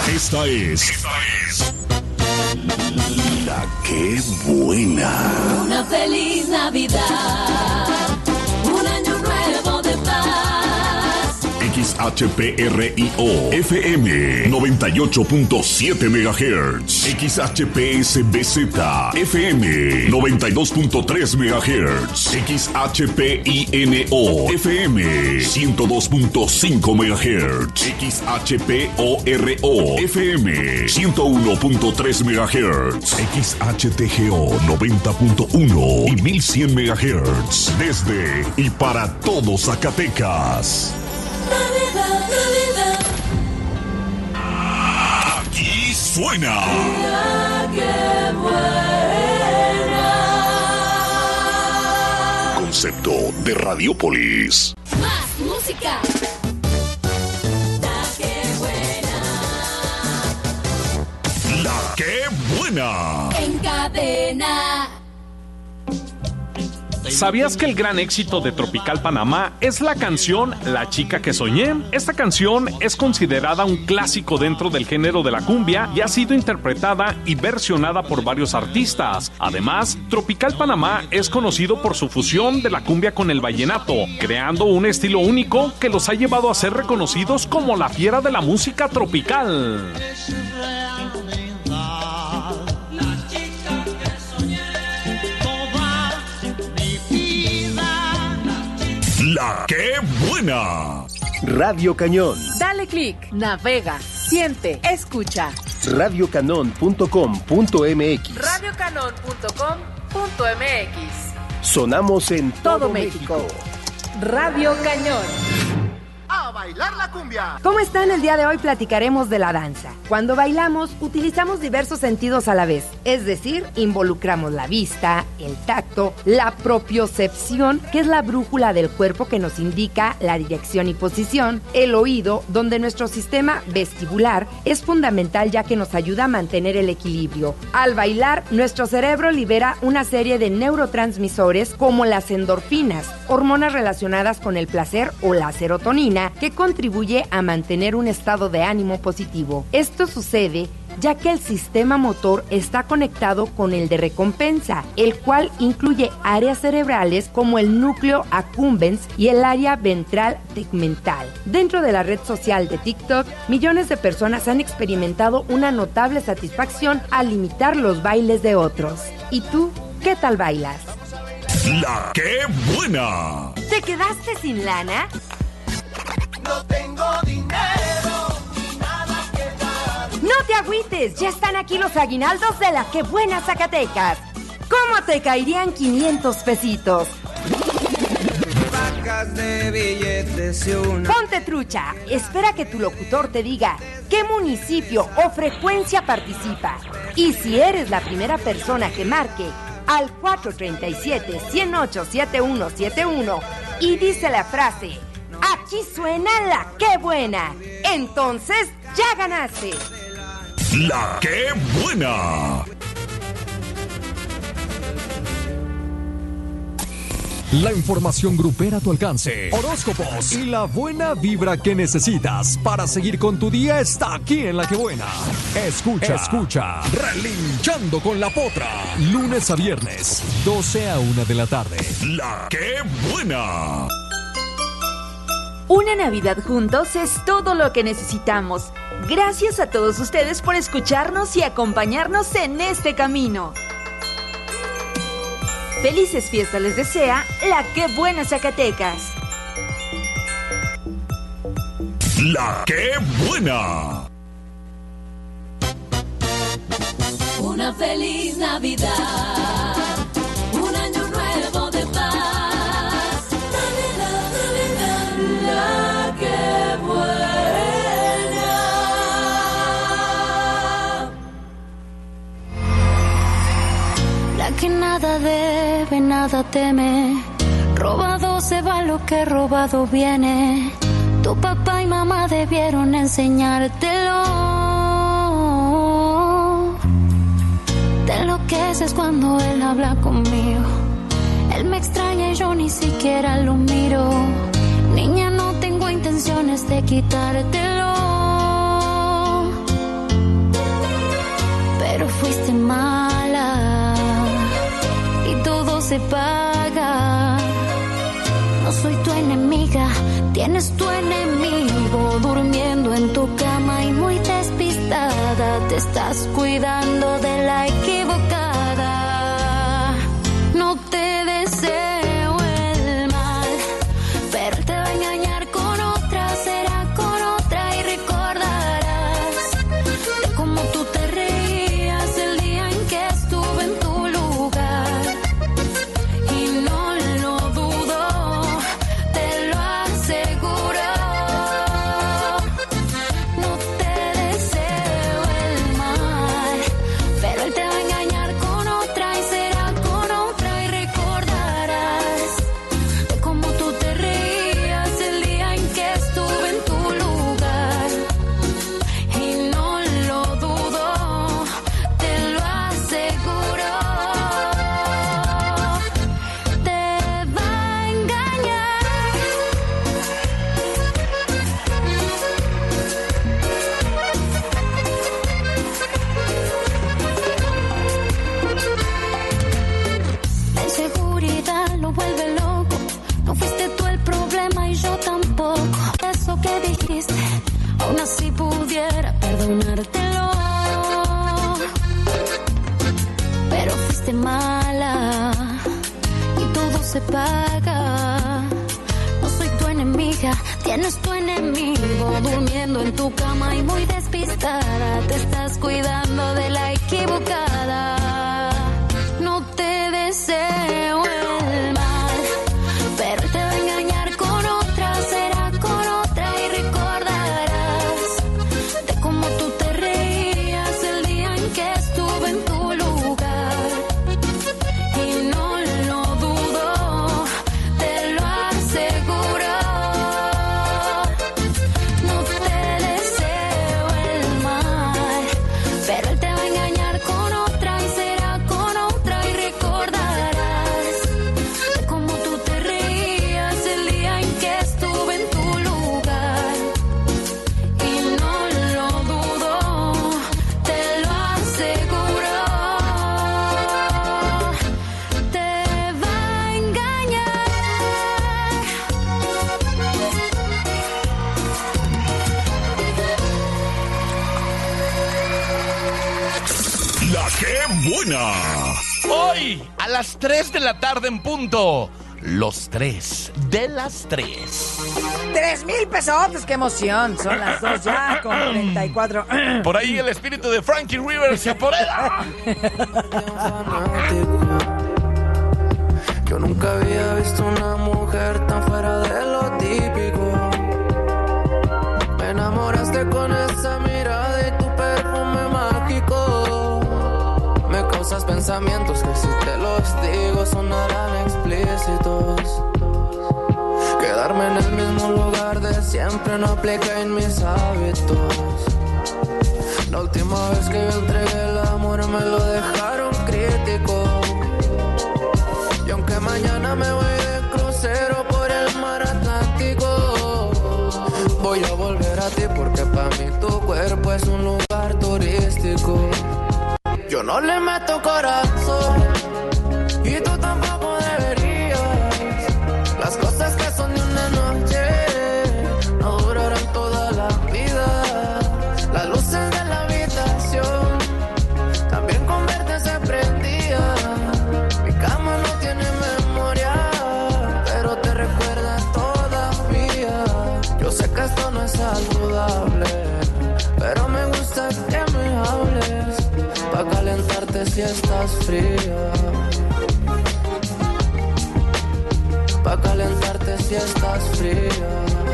Esta es La Que Buena. Una feliz Navidad, un año nuevo de paz. XHPRIO FM 98.7 MHz. XHPSBZ FM 92.3 MHz. XHPINO FM 102.5 MHz. XHPORO FM 101.3 MHz. XHTGO 90.1 y 1100 MHz. Desde y para todo Zacatecas. Navidad, Navidad. Aquí suena La Que Buena. Concepto de Radiópolis. Más música. La Que Buena. La Que Buena. En cadena. ¿Sabías que el gran éxito de Tropical Panamá es la canción La Chica que Soñé? Esta canción es considerada un clásico dentro del género de la cumbia y ha sido interpretada y versionada por varios artistas. Además, Tropical Panamá es conocido por su fusión de la cumbia con el vallenato, creando un estilo único que los ha llevado a ser reconocidos como la fiera de la música tropical. La Que Buena. Radio Cañón. Dale click, navega, siente, escucha. radiocanon.com.mx. radiocanon.com.mx. Sonamos en todo México. Radio Cañón. ¡A bailar la cumbia! ¿Cómo están? El día de hoy platicaremos de la danza. Cuando bailamos, utilizamos diversos sentidos a la vez. Es decir, involucramos la vista, el tacto, la propiocepción, que es la brújula del cuerpo que nos indica la dirección y posición, el oído, donde nuestro sistema vestibular es fundamental ya que nos ayuda a mantener el equilibrio. Al bailar, nuestro cerebro libera una serie de neurotransmisores como las endorfinas, hormonas relacionadas con el placer o la serotonina, que contribuye a mantener un estado de ánimo positivo. Esto sucede ya que el sistema motor está conectado con el de recompensa, el cual incluye áreas cerebrales como el núcleo accumbens y el área ventral tegmental. Dentro de la red social de TikTok, millones de personas han experimentado una notable satisfacción al imitar los bailes de otros. ¿Y tú, qué tal bailas? La Que Buena. ¿Te quedaste sin lana? No tengo dinero ni nada que dar. No te agüites, ya están aquí los aguinaldos de La Que Buena Zacatecas. ¿Cómo te caerían 500 pesitos? Sacas de billetes y una... Ponte trucha, espera que tu locutor te diga qué municipio o frecuencia participa. Y si eres la primera persona que marque al 437-108-7171 y dice la frase: aquí suena La Que Buena, entonces ya ganaste. La Que Buena. La información grupera a tu alcance, horóscopos y la buena vibra que necesitas para seguir con tu día está aquí en La Que Buena. Escucha, Relinchando con la Potra, lunes a viernes, 12 a 1 de la tarde. La Que Buena. Una Navidad juntos es todo lo que necesitamos. Gracias a todos ustedes por escucharnos y acompañarnos en este camino. Felices fiestas les desea La Que Buena Zacatecas. La Que Buena. Una feliz Navidad, un año nuevo de paz. Navidad, Navidad, La Que Buena. La que nada debe, nada teme. Robado se va lo que robado viene. Tu papá y mamá debieron enseñártelo. Te enloqueces cuando él habla conmigo. Él me extraña y yo ni siquiera lo miro. Niña, no tengo intenciones de quitártelo. se paga. No soy tu enemiga, tienes tu enemigo durmiendo en tu cama y muy despistada. Te estás cuidando de la equivocada. No te deseo el mal, pero él te va a engañar con otra, será con otra y recordarás de cómo tú te reías el día en que estuve en tu lugar. Y no lo dudo, te lo aseguro. No te deseo el mal, pero él te va a engañar con otra y será con otra y recordarás de cómo tú te reías el día en que estuve en tu lugar. Y no lo dudo, te lo aseguro. Te va a engañar. La inseguridad lo vuelve loco. No fuiste tú el problema y yo tampoco. Eso que dijiste, aún así pudiera perdonártelo. Pero fuiste mala y todo se paga. No soy tu enemiga, tienes tu enemigo durmiendo en tu cama y muy despistada. Te estás cuidando de la equivocada. No te deseo el mal, pero él te va a engañar con otra, será con otra y recordarás de cómo tú te reías el día en que estuve en tu lugar. Y no lo dudo, te lo aseguro. No te deseo el mal, pero él te va a engañar con otra y será con otra y recordarás de cómo tú te reías el día en que estuve en tu lugar. Y no lo dudo, te lo aseguro. Te va a engañar. La que buena. Hoy, a las 3 de la tarde en punto, los 3 de las 3. 3,000 pesotes, qué emoción. Son las 2 ya con 34. Por ahí el espíritu de Frankie Rivers se apodera. Yo nunca había visto una mujer tan fuera de lo típico. Me enamoraste con esa mirada y tu perfume mágico. Me causas pensamientos que si te los digo sonarán explícitos. Quedarme en el mismo lugar de siempre no aplica en mis hábitos. La última vez que yo entregué el amor me lo dejaron crítico. Y aunque mañana me voy de crucero por el mar Atlántico, voy a volver a ti porque para mí tu cuerpo es un lugar turístico. Yo no le meto corazón y tú tampoco deberías. Las cosas que son de una noche no durarán toda la vida. Las luces de la habitación también con verte se prendían. Mi cama no tiene memoria, pero te recuerda todavía. Yo sé que esto no es saludable, pero me gusta que me hables pa' calentarte si estás fría. Pa' calentarte si estás fría.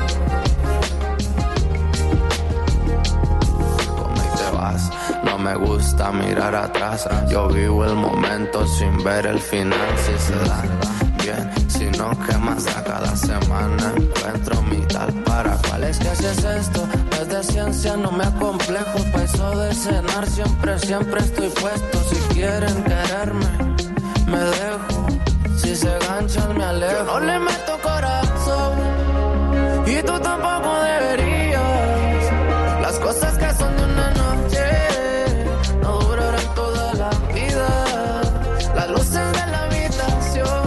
Como y te vas, no me gusta mirar atrás. Yo vivo el momento sin ver el final. Si se da bien, si no, ¿qué más da? Cada semana encuentro mi tal para. ¿Cuál es que si es esto? No es de ciencia, no me acomplejo. Pa' eso de cenar siempre estoy puesto. Si quieren quererme, me dejo. Si se ganchan me alejo. Yo no le meto corazón y tú tampoco deberías. Las cosas que son de una noche no durarán toda la vida. Las luces de la habitación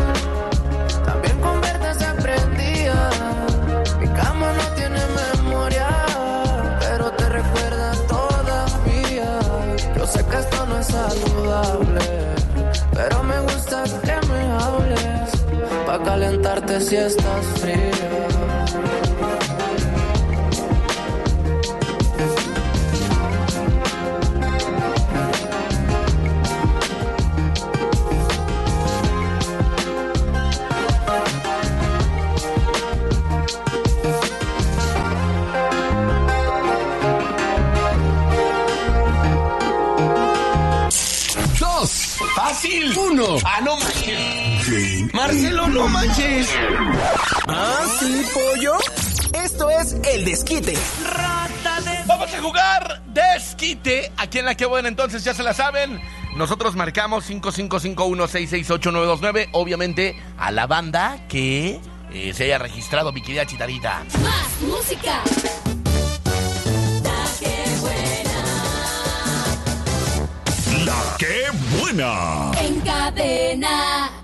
calentarte si estás fría. ¡Fácil! 1. ¡Ah, no manches! ¡Marcelo, no manches! ¿Ah, sí, pollo? Esto es el desquite. Vamos a jugar desquite. Aquí en La Que Buena, entonces ya se la saben. Nosotros marcamos 5551-668-929. Obviamente a la banda que se haya registrado, mi querida Chitarita. Más música. La Que Buena. En cadena.